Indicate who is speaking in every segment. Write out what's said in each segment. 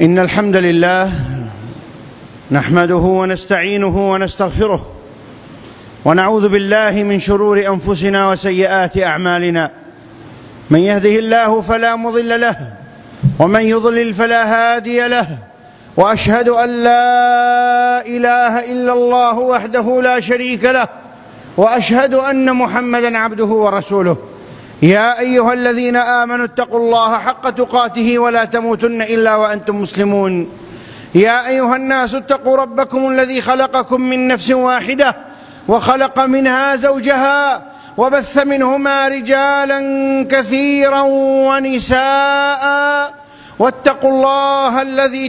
Speaker 1: إن الحمد لله نحمده ونستعينه ونستغفره ونعوذ بالله من شرور أنفسنا وسيئات أعمالنا. من يهده الله فلا مضل له ومن يضلل فلا هادي له، وأشهد أن لا إله إلا الله وحده لا شريك له، وأشهد أن محمدًا عبده ورسوله. يا أيها الذين آمنوا اتقوا الله حق تقاته ولا تموتن إلا وأنتم مسلمون. يا أيها الناس اتقوا ربكم الذي خلقكم من نفس واحدة وخلق منها زوجها وبث منهما رجالا كثيرا ونساء، واتقوا الله الذي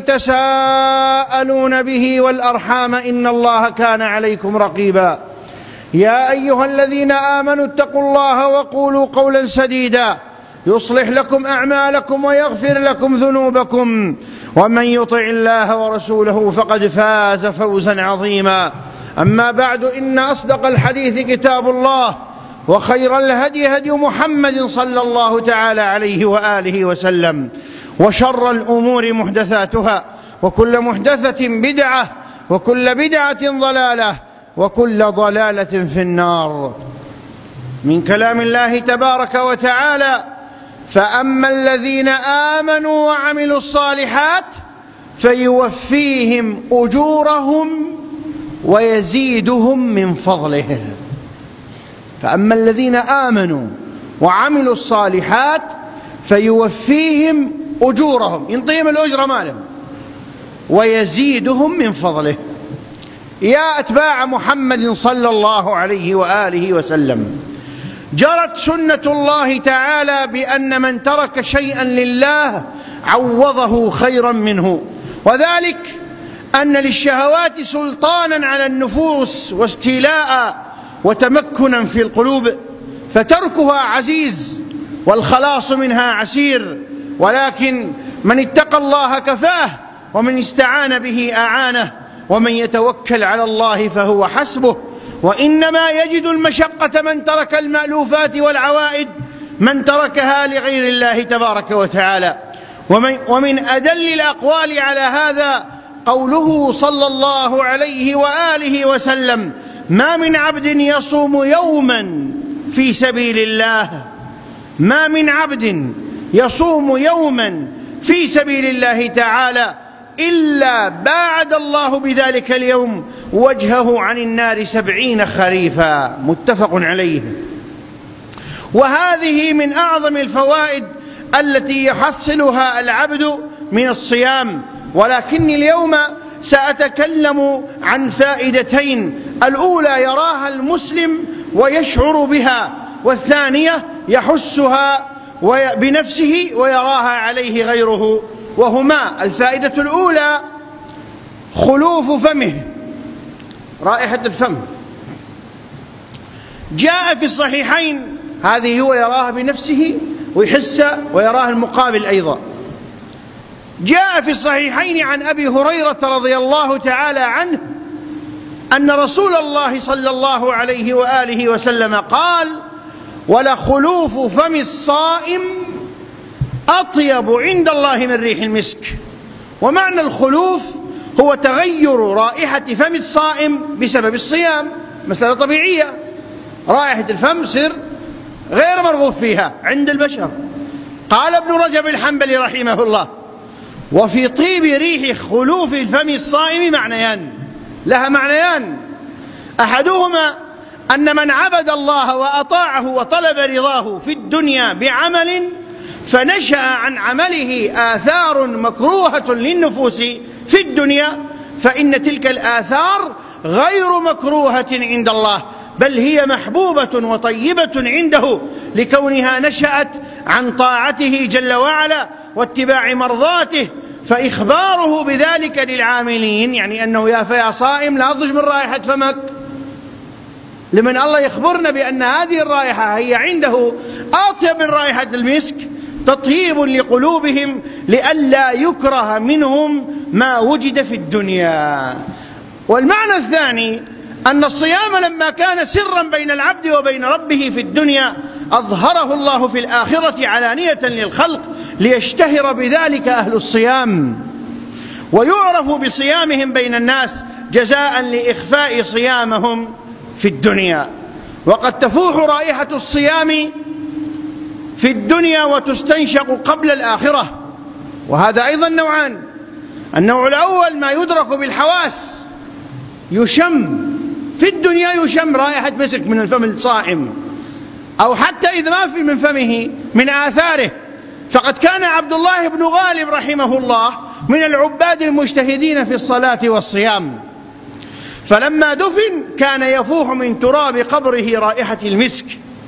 Speaker 1: تساءلون به والأرحام إن الله كان عليكم رقيبا. يا أيها الذين آمنوا اتقوا الله وقولوا قولا سديدا يصلح لكم أعمالكم ويغفر لكم ذنوبكم، ومن يطع الله ورسوله فقد فاز فوزا عظيما. أما بعد، إن أصدق الحديث كتاب الله، وخير الهدي هدي محمد صلى الله تعالى عليه وآله وسلم، وشر الأمور محدثاتها، وكل محدثة بدعة، وكل بدعة ضلالة، وكل ضلالة في النار. من كلام الله تبارك وتعالى: فأما الذين آمنوا وعملوا الصالحات فيوفيهم أجورهم ويزيدهم من فضله. فأما الذين آمنوا وعملوا الصالحات فيوفيهم أجورهم، ينطيهم الأجر مالهم، ويزيدهم من فضله. يا أتباع محمد صلى الله عليه وآله وسلم، جرت سنة الله تعالى بأن من ترك شيئا لله عوضه خيرا منه، وذلك أن للشهوات سلطانا على النفوس واستيلاء وتمكنا في القلوب، فتركها عزيز والخلاص منها عسير، ولكن من اتقى الله كفاه، ومن استعان به أعانه، ومن يتوكل على الله فهو حسبه. وإنما يجد المشقة من ترك المألوفات والعوائد، من تركها لغير الله تبارك وتعالى. ومن أدل الأقوال على هذا قوله صلى الله عليه وآله وسلم: ما من عبد يصوم يوما في سبيل الله، ما من عبد يصوم يوما في سبيل الله تعالى إلا باعد الله بذلك اليوم وجهه عن النار 70 خريفا. متفق عليه. وهذه من أعظم الفوائد التي يحصلها العبد من الصيام، ولكني اليوم سأتكلم عن فائدتين: الأولى يراها المسلم ويشعر بها، والثانية يحسها بنفسه ويراها عليه غيره، وهما: الفائدة الأولى خلوف فمه، رائحة الفم. جاء في الصحيحين، هذه هو يراها بنفسه ويحسها ويراها المقابل أيضا. جاء في الصحيحين عن أبي هريرة رضي الله تعالى عنه أن رسول الله صلى الله عليه وآله وسلم قال: ولخلوف فم الصائم أطيب عند الله من ريح المسك. ومعنى الخلوف هو تغير رائحة فم الصائم بسبب الصيام، مسألة طبيعية. رائحة الفم سر غير مرغوب فيها عند البشر. قال ابن رجب الحنبلي رحمه الله: وفي طيب ريح خلوف الفم الصائم معنيان، لها معنيان: أحدهما أن من عبد الله وأطاعه وطلب رضاه في الدنيا بعمل فنشأ عن عمله آثار مكروهة للنفوس في الدنيا، فإن تلك الآثار غير مكروهة عند الله، بل هي محبوبة وطيبة عنده لكونها نشأت عن طاعته جل وعلا واتباع مرضاته. فإخباره بذلك للعاملين يعني أنه يا صائم لا تضج من رائحة فمك، لمن الله يخبرنا بأن هذه الرائحة هي عنده أطيب من رائحة المسك، تطيب لقلوبهم لئلا يكره منهم ما وجد في الدنيا. والمعنى الثاني أن الصيام لما كان سرا بين العبد وبين ربه في الدنيا أظهره الله في الآخرة علانية للخلق ليشتهر بذلك أهل الصيام. ويعرف بصيامهم بين الناس جزاء لإخفاء صيامهم في الدنيا. وقد تفوح رائحة الصيام في الدنيا وتستنشق قبل الآخرة، وهذا أيضا نوعان. النوع الأول ما يدرك بالحواس، يشم في الدنيا، يشم رائحة مسك من الفم الصائم، أو حتى إذا ما في من فمه من آثاره. فقد كان عبد الله بن غالب رحمه الله من العباد المجتهدين في الصلاة والصيام، فلما دفن كان يفوح من تراب قبره رائحة المسك،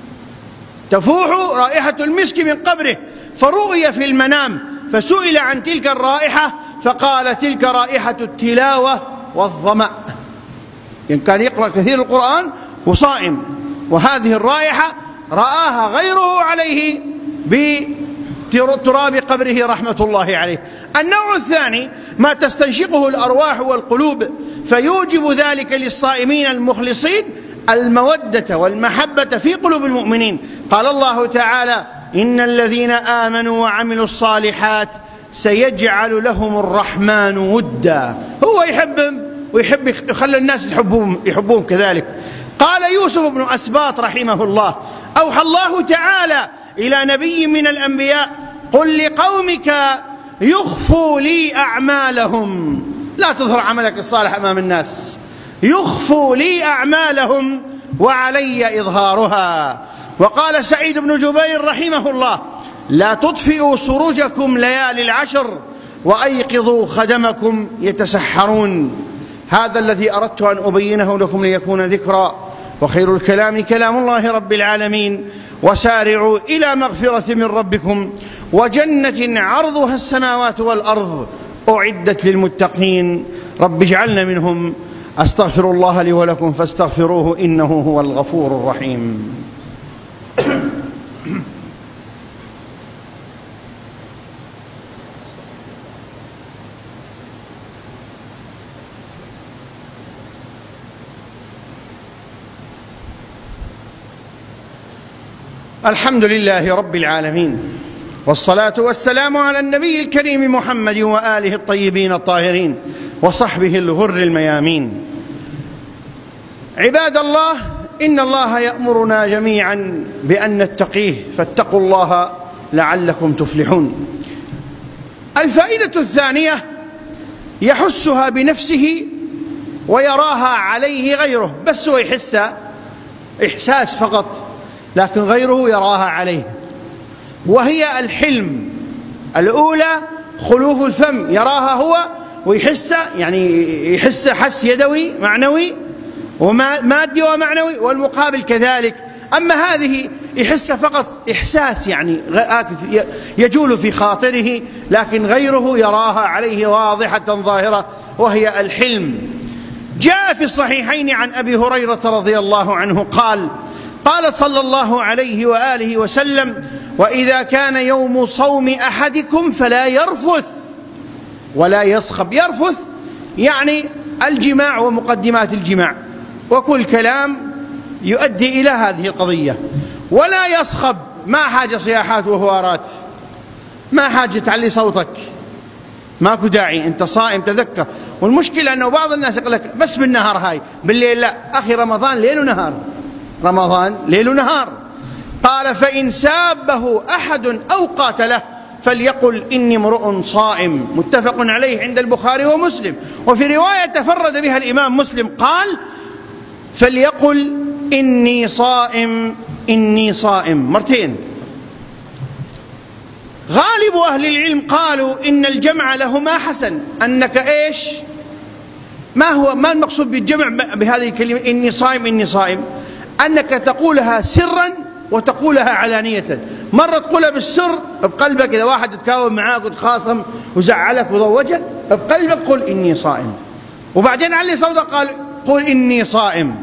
Speaker 1: تفوح رائحة المسك من قبره، فرؤي في المنام فسئل عن تلك الرائحة فقال: تلك رائحة التلاوة والظمأ. إن كان يقرأ كثير القرآن وصائم، وهذه الرائحة رآها غيره عليه بتراب قبره رحمة الله عليه. النوع الثاني ما تستنشقه الأرواح والقلوب، فيوجب ذلك للصائمين المخلصين المودة والمحبة في قلوب المؤمنين. قال الله تعالى: إن الذين آمنوا وعملوا الصالحات سيجعل لهم الرحمن ودا. هو يحبهم ويحب يخلي الناس يحبوهم كذلك. قال يوسف بن أسباط رحمه الله: أوحى الله تعالى إلى نبي من الأنبياء: قل لقومك يخفوا لي أعمالهم، لا تظهر عملك الصالح أمام الناس، يخفوا لي أعمالهم وعلي إظهارها. وقال سعيد بن جبير رحمه الله: لا تطفئوا سروجكم ليالي العشر وأيقظوا خدمكم يتسحرون. هذا الذي أردت أن أبينه لكم ليكون ذكرى، وخير الكلام كلام الله رب العالمين. وسارعوا إلى مغفرة من ربكم وجنة عرضها السماوات والأرض أعدت للمتقين. رب اجعلنا منهم. أستغفر الله لي ولكم فاستغفروه إنه هو الغفور الرحيم. الحمد لله رب العالمين، والصلاة والسلام على النبي الكريم محمد وآله الطيبين الطاهرين وصحبه الغر الميامين. عباد الله، إن الله يأمرنا جميعا بأن نتقيه، فاتقوا الله لعلكم تفلحون. الفائدة الثانية: يحسها بنفسه ويراها عليه غيره، بس هو يحس إحساس فقط، لكن غيره يراها عليه، وهي الحلم. الأولى خلوف الفم، يراها هو ويحس، يعني يحس حس يدوي معنوي ومادي ومعنوي، والمقابل كذلك. أما هذه يحس فقط إحساس، يعني يجول في خاطره، لكن غيره يراها عليه واضحة ظاهرة، وهي الحلم. جاء في الصحيحين عن أبي هريرة رضي الله عنه قال صلى الله عليه وآله وسلم: وإذا كان يوم صوم أحدكم فلا يرفث ولا يصخب. يرفث يعني الجماع ومقدمات الجماع وكل كلام يؤدي إلى هذه القضية. ولا يصخب، ما حاجة صياحات وهوارات، ما حاجة تعلي صوتك، ماكو داعي، أنت صائم تذكر. والمشكلة أنه بعض الناس يقول لك بس بالنهار، هاي بالليل لا. أخي رمضان ليل ونهار، رمضان ليل ونهار. قال: فإن سابه أحد أو قاتله فليقل إني امرؤ صائم. متفق عليه عند البخاري ومسلم. وفي رواية تفرد بها الإمام مسلم قال: فليقل إني صائم إني صائم مرتين. غالب أهل العلم قالوا إن الجمع لهما حسن. أنك إيش؟ ما المقصود بالجمع بهذه الكلمة إني صائم إني صائم؟ أنك تقولها سرا وتقولها علانية. مرة تقولها بالسر بقلبك، إذا واحد تكاوم معاك وتخاصم وزعلك وضوجك بقلبك قل إني صائم، وبعدين علي صوتك قل إني صائم.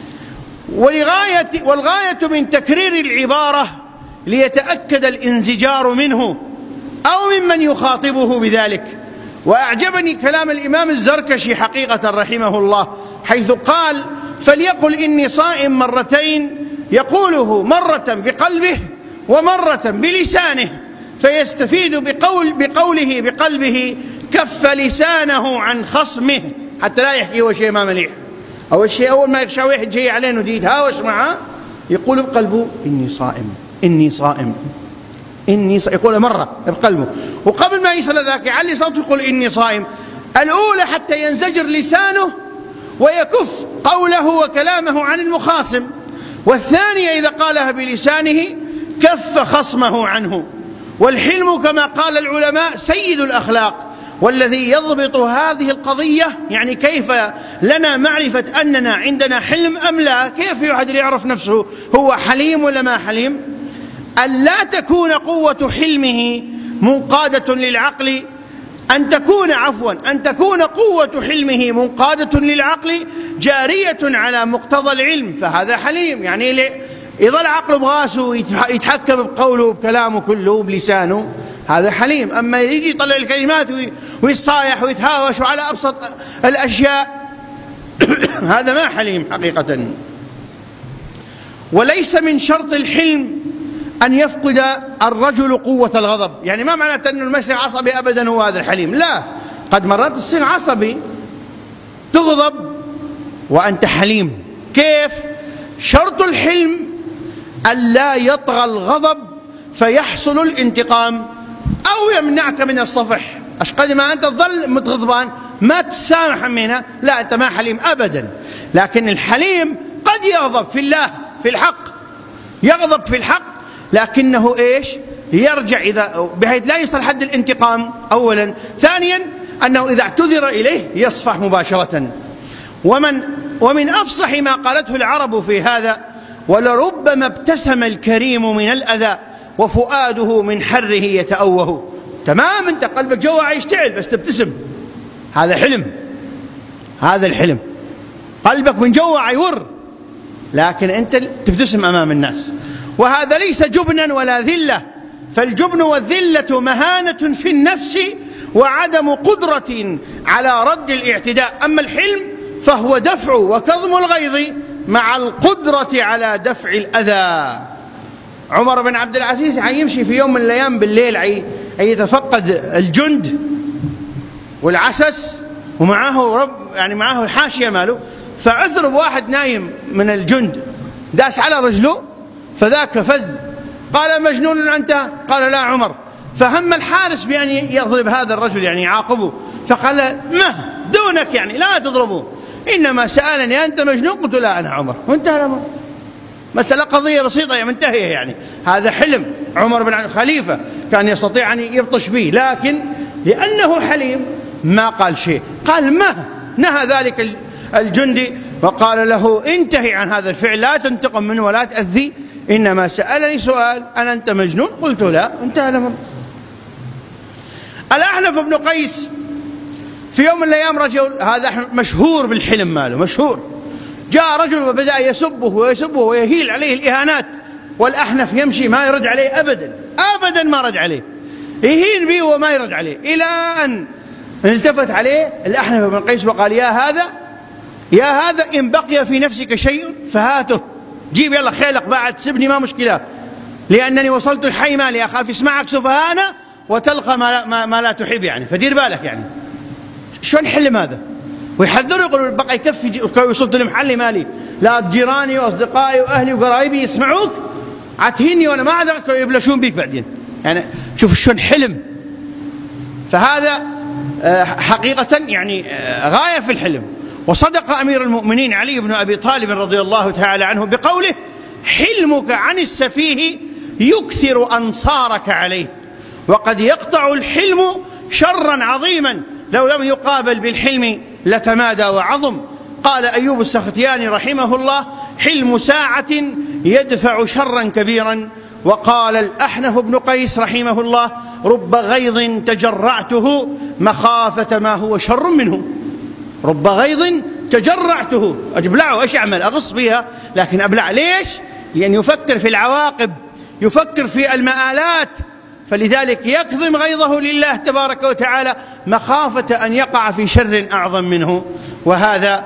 Speaker 1: والغاية من تكرير العبارة ليتأكد الانزجار منه أو ممن يخاطبه بذلك. وأعجبني كلام الإمام الزركشي حقيقة رحمه الله، حيث قال: فليقل إني صائم مرتين، يقوله مرة بقلبه ومرة بلسانه، فيستفيد بقوله بقلبه كف لسانه عن خصمه حتى لا يحكي هو شيء ما مليح، أول شيء أول ما يخشى واحد جاي عليه ودي يتهاوش معه يقول بقلبه إني صائم إني صائم إني صائم، يقول مرة بقلبه، وقبل ما يصل ذاك يعلي صوته يقول إني صائم. الأولى حتى ينزجر لسانه ويكف قوله وكلامه عن المخاصم، والثانية إذا قالها بلسانه كف خصمه عنه. والحلم كما قال العلماء سيد الأخلاق، والذي يضبط هذه القضية يعني كيف لنا معرفة أننا عندنا حلم أم لا، كيف يحد يعرف نفسه هو حليم ولا ما حليم، أن لا تكون قوة حلمه منقادة للعقل، أن تكون قوة حلمه منقادة للعقل جارية على مقتضى العلم، فهذا حليم. يعني يظل عقله بغاسه يتحكم بقوله بكلامه كله بلسانه، هذا حليم. أما يجي يطلع الكلمات ويصايح ويتهاوش على أبسط الأشياء هذا ما حليم حقيقة. وليس من شرط الحلم أن يفقد الرجل قوة الغضب، يعني ما معناته أن المسيح عصبي أبدا هو هذا الحليم، لا، قد مرات تصير عصبي تغضب وأنت حليم. كيف؟ شرط الحلم ألا يطغى الغضب فيحصل الانتقام أو يمنعك من الصفح. أشقد ما أنت تظل متغضبان ما تسامح منها، لا أنت ما حليم أبدا. لكن الحليم قد يغضب في الله في الحق، يغضب في الحق، لكنه إيش؟ يرجع إذا بحيث لا يصل حد الانتقام أولا. ثانيا أنه إذا اعتذر إليه يصفح مباشرة. ومن أفصح ما قالته العرب في هذا: ولربما ابتسم الكريم من الأذى وفؤاده من حره يتأوه. تمام، أنت قلبك جوا يشتعل بس تبتسم، هذا حلم، هذا الحلم، قلبك من جوا يور لكن أنت تبتسم أمام الناس. وهذا ليس جبنا ولا ذلة، فالجبن والذلة مهانة في النفس وعدم قدرة على رد الاعتداء. أما الحلم فهو دفع وكظم الغيظ مع القدرة على دفع الأذى. عمر بن عبد العزيز يمشي في يوم من الأيام بالليل يتفقد الجند والعسس ومعه معه الحاشية ماله، فعثر بواحد نايم من الجند داس على رجله فذاك فز، قال مجنون أنت؟ قال لا عمر. فهم الحارس بأن يضرب هذا الرجل يعني يعاقبه، فقال ما دونك يعني لا تضربه، إنما سألني أنت مجنون؟ قلت لا أنا عمر، وانتهى الأمر. مسألة قضية بسيطة منتهية. يعني هذا حلم. عمر بن خليفة كان يستطيع أن يبطش به، لكن لأنه حليم ما قال شيء، قال ما نهى ذلك الجندي وقال له انتهي عن هذا الفعل، لا تنتقم منه ولا تأذي، إنما سألني سؤال أنا أنت مجنون؟ قلت لا، انتهى الأمر. الأحنف بن قيس في يوم من الأيام رجل، هذا مشهور بالحلم ماله مشهور، جاء رجل وبدأ يسبه ويهيل عليه الإهانات، والأحنف يمشي ما يرد عليه أبدا ما رد عليه، يهين به وما يرد عليه، إلى أن التفت عليه الأحنف بن قيس وقال يا هذا إن بقي في نفسك شيء فهاته، جيب يلا خيلك بعد سبني ما مشكلة، لأنني وصلت الحي مالي، أخاف يسمعك سفهانا وتلقى ما لا تحب، يعني فدير بالك. يعني شلون حلم هذا؟ ويحذر يقول بقى يكفي وصلت لمحلي مالي، لا جيراني وأصدقائي وأهلي وقرايبي يسمعوك عتهيني وأنا ما عاد يبلشون بيك بعدين. يعني شوف شلون حلم. فهذا حقيقة يعني غاية في الحلم. وصدق أمير المؤمنين علي بن أبي طالب رضي الله تعالى عنه بقوله: حلمك عن السفيه يكثر أنصارك عليه، وقد يقطع الحلم شرا عظيما لو لم يقابل بالحلم لتمادى وعظم. قال أيوب السختياني رحمه الله: حلم ساعة يدفع شرا كبيرا. وقال الأحنف بن قيس رحمه الله: رب غيظ تجرعته مخافة ما هو شر منه. رب غيظ تجرعته، أجبلعه، إيش أعمل؟ أغص بها، لكن أبلع. ليش؟ لأن يفكر في العواقب، يفكر في المآلات، فلذلك يكظم غيظه لله تبارك وتعالى مخافة أن يقع في شر أعظم منه. وهذا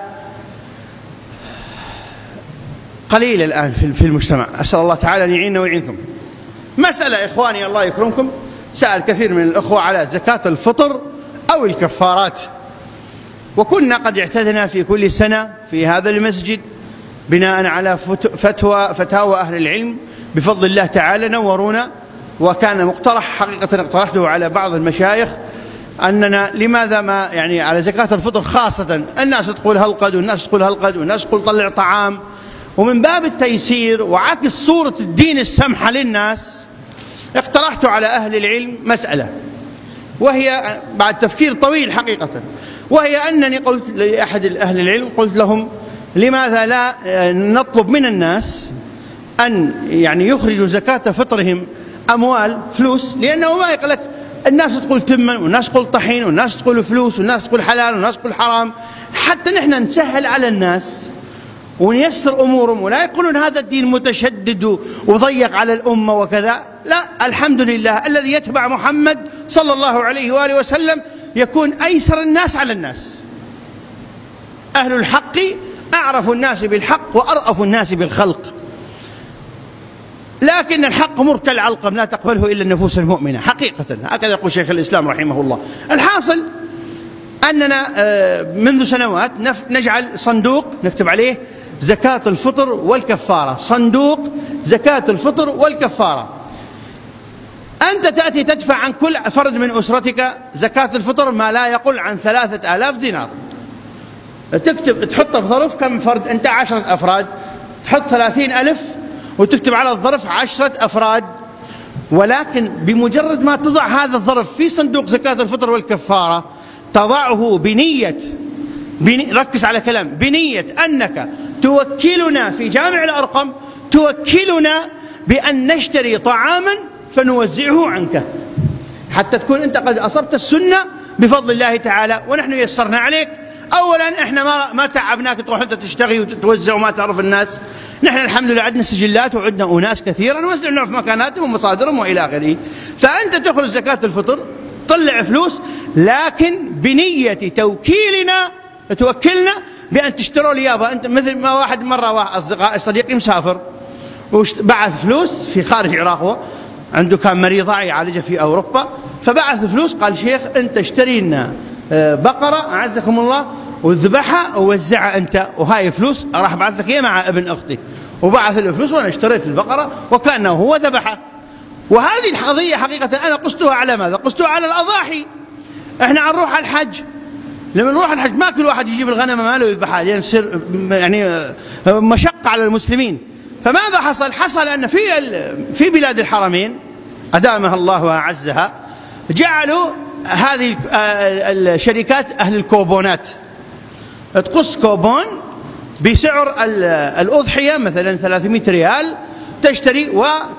Speaker 1: قليل الآن في المجتمع. أسأل الله تعالى أن يعيننا ويعينكم. مسألة إخواني الله يكرمكم، سأل كثير من الأخوة على زكاة الفطر أو الكفارات. وكنا قد اعتدنا في كل سنة في هذا المسجد بناء على فتاوى أهل العلم بفضل الله تعالى نورونا، وكان مقترح حقيقة اقترحته على بعض المشايخ أننا لماذا ما يعني على زكاة الفطر خاصة، الناس تقول هلقد والناس تقول هلقد والناس تقول طلع طعام، ومن باب التيسير وعكس صورة الدين السمحة للناس اقترحت على أهل العلم مسألة، وهي بعد تفكير طويل حقيقة، وهي أنني قلت لأحد أهل العلم قلت لهم لماذا لا نطلب من الناس أن يعني يخرجوا زكاة فطرهم أموال فلوس، لأنه ما يقلك الناس تقول تمن والناس تقول طحين والناس تقول فلوس والناس تقول حلال والناس تقول حرام، حتى نحن نسهل على الناس ونيسر أمورهم ولا يقولون هذا الدين متشدد وضيق على الأمة وكذا. لا، الحمد لله الذي يتبع محمد صلى الله عليه وآله وسلم يكون أيسر الناس على الناس. أهل الحق أعرف الناس بالحق وأرأف الناس بالخلق، لكن الحق مر كالعلقم لا تقبله إلا النفوس المؤمنة حقيقة، هكذا يقول شيخ الإسلام رحمه الله. الحاصل أننا منذ سنوات نجعل صندوق نكتب عليه زكاة الفطر والكفارة، صندوق زكاة الفطر والكفارة. أنت تأتي تدفع عن كل فرد من أسرتك زكاة الفطر ما لا يقل عن 3000 دينار، تكتب تحط بظرف كم فرد أنت 10 أفراد، تحط 30,000 وتكتب على الظرف 10 أفراد. ولكن بمجرد ما تضع هذا الظرف في صندوق زكاة الفطر والكفارة تضعه بنية ركز على كلام، بنية أنك توكلنا في جامع الأرقم، توكلنا بأن نشتري طعاما فنوزعه عنك، حتى تكون أنت قد أصبت السنة بفضل الله تعالى ونحن يسرنا عليك. أولا إحنا ما تعبناك تروح أنت تشتغي وتوزع وما تعرف الناس، نحن الحمد لله عندنا سجلات وعندنا أناس كثيرا نوزع لهم في مكاناتهم ومصادرهم وإلى آخره. فأنت تخرج زكاة الفطر طلع فلوس، لكن بنية توكيلنا توكلنا بأن تشتروا لي يابا. أنت مثل ما واحد مرة أصدقائي صديقي مسافر وبعث فلوس في خارج العراق، عنده كان مريض يعالجه في أوروبا، فبعث فلوس قال شيخ أنت اشتري لنا بقرة أعزكم الله وذبحها ووزعها أنت، وهاي فلوس راح بعث لك إياه مع ابن أختي، وبعث له فلوس وأنا اشتريت البقرة وكأنه هو ذبحها. وهذه القضية حقيقة أنا قستها على ماذا؟ قستها على الأضاحي. إحنا نروح الحج، لما نروح الحج ما كل واحد يجيب الغنم ماله ويذبحها لأن يصير يعني مشقة على المسلمين. فماذا حصل؟ حصل أن في بلاد الحرمين أدامها الله وأعزها جعلوا هذه الشركات أهل الكوبونات تقص كوبون بسعر الأضحية مثلا 300 ريال، تشتري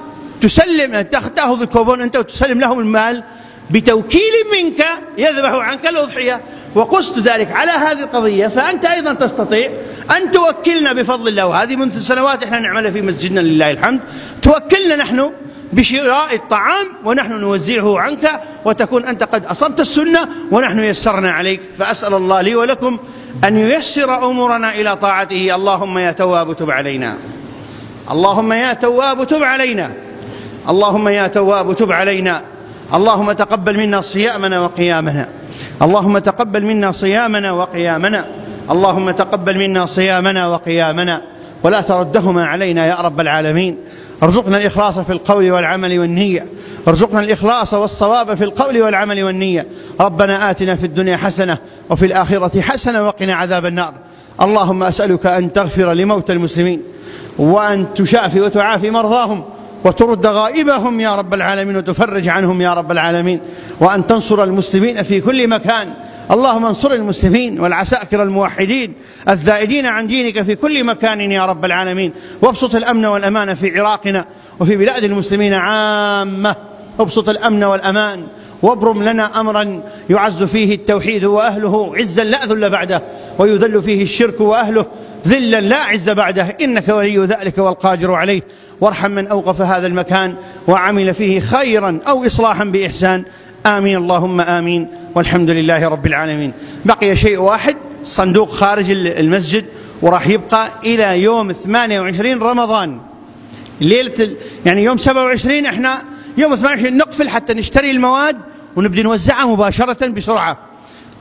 Speaker 1: وتسلم، تأخذ الكوبون أنت وتسلم لهم المال بتوكيل منك يذبحوا عنك الأضحية. وقصت ذلك على هذه القضية، فأنت أيضا تستطيع أن توكلنا بفضل الله، وهذه منذ سنوات إحنا نعملها في مسجدنا لله الحمد، توكلنا نحن بشراء الطعام ونحن نوزعه عنك، وتكون أنت قد أصبت السنة ونحن يسرنا عليك. فأسأل الله لي ولكم أن ييسر أمورنا إلى طاعته. اللهم يا تواب تب علينا، اللهم يا تواب تب علينا، اللهم يا تواب تب علينا. اللهم تقبل منا صيامنا وقيامنا، اللهم تقبل منا صيامنا وقيامنا، اللهم تقبل منا صيامنا وقيامنا ولا تردهما علينا يا رب العالمين. ارزقنا الإخلاص في القول والعمل والنية، ارزقنا الإخلاص والصواب في القول والعمل والنية. ربنا آتنا في الدنيا حسنة وفي الآخرة حسنة وقنا عذاب النار. اللهم أسألك أن تغفر لموتى المسلمين، وأن تشافي وتعافي مرضاهم، وترد غائبهم يا رب العالمين، وتفرج عنهم يا رب العالمين، وأن تنصر المسلمين في كل مكان. اللهم انصر المسلمين والعساكر الموحدين الذائدين عن دينك في كل مكان يا رب العالمين، وابسط الأمن والأمان في عراقنا وفي بلاد المسلمين عامة. ابسط الأمن والأمان وابرم لنا أمرا يعز فيه التوحيد وأهله عزا لا ذل بعده، ويذل فيه الشرك وأهله ذلا لا عز بعده، إنك ولي ذلك والقادر عليه. وارحم من أوقف هذا المكان وعمل فيه خيرا أو إصلاحا بإحسان. آمين اللهم آمين، والحمد لله رب العالمين. بقي شيء واحد، صندوق خارج المسجد، وراح يبقى إلى يوم 28 رمضان ليلة، يعني يوم 27 احنا يوم 28 نقفل حتى نشتري المواد ونبدأ نوزعها مباشرة بسرعة.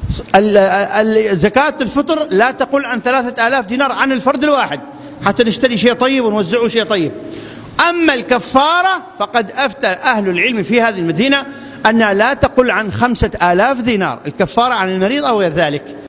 Speaker 1: زكاة الفطر لا تقل عن 3000 دينار عن الفرد الواحد حتى نشتري شيء طيب ونوزعه شيء طيب. أما الكفارة فقد أفتى أهل العلم في هذه المدينة أنها لا تقل عن 5000 دينار، الكفارة عن المريض أو غير ذلك.